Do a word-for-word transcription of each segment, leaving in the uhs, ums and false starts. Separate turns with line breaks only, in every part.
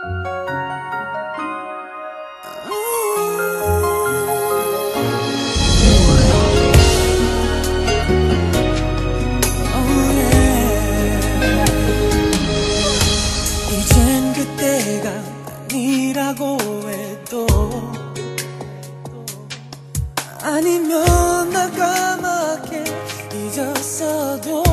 이젠 그때가 아니라고 해도 아니면 나 까맣게 잊었어도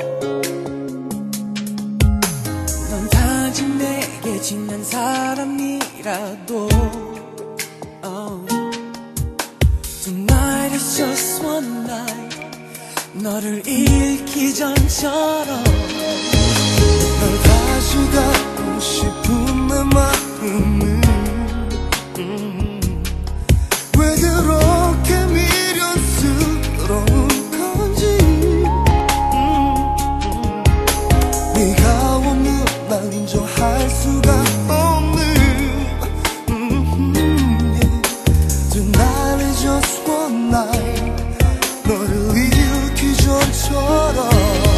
넌 다짐 내게 지난 사람이라도 oh. Tonight is just one night 너를 잃기 전처럼
널 다시 갖고 싶은 내 마음은 음, 왜 그렇게 미련스러운 건지 음, 음, 네가 없는 날 인정할 수가 없는 음, yeah. Tonight is just one night 너를 잃기 전처럼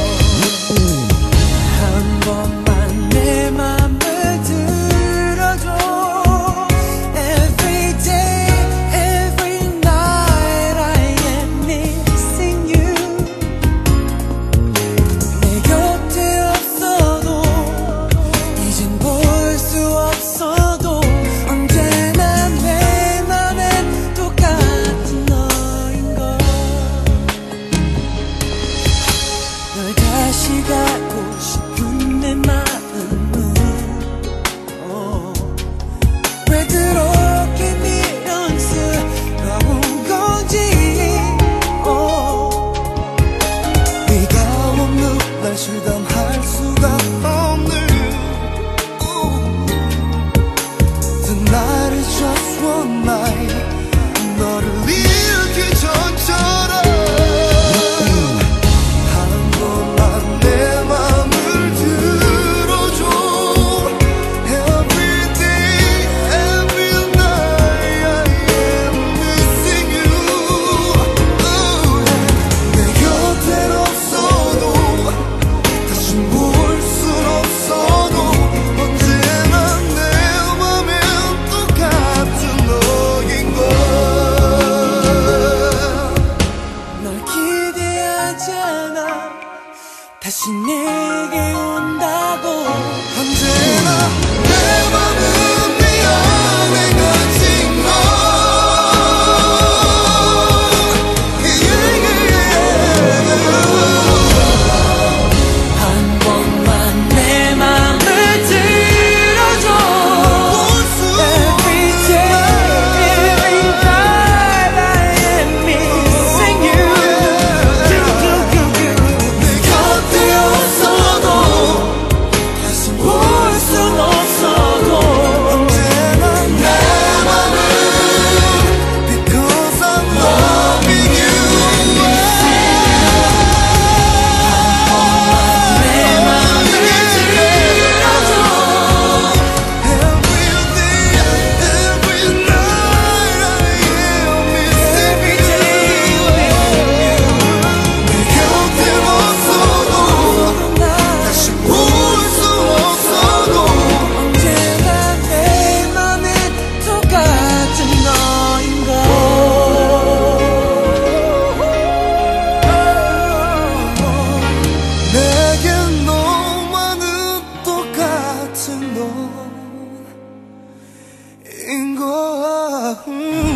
한 번만 내 맘을 들어줘 Every day, every night I am missing you 내 곁에 없어도 이젠 볼 수 없어도 언제나 내 맘엔 똑같은 너인걸 널 다시 갖고 싶은 내 마음은 oh. 왜 그렇게 미련스러운 건지 oh.
네가 없는 날 실감할 수가 없는 Ooh. Tonight is just one night 너를 잃기 전처럼 한 번만 내 맘을 들어줘 Every day, every night I am missing you oh, yeah. 내 곁엔 없어도 다시 볼 순 없어도 언제나 내 맘엔 똑같은 너인걸
널 기대하지 않아 다시 내게 온다고
언제나 내 맘은 네 안에 갇힌 너 yeah, yeah, yeah.
한 번만 내 맘을 들어줘 Every day, every night I am missing you
내 곁에 없어도
다시 볼 순 없어도
언제나 내 맘은 Because I'm loving you
내 맘을 들어줘
Every day, every night I am missing you 내 곁에 없어도 다시 볼 수 없어도
언제나 내 맘엔 똑같은 너인걸
내겐 너만은 똑같은 너인 걸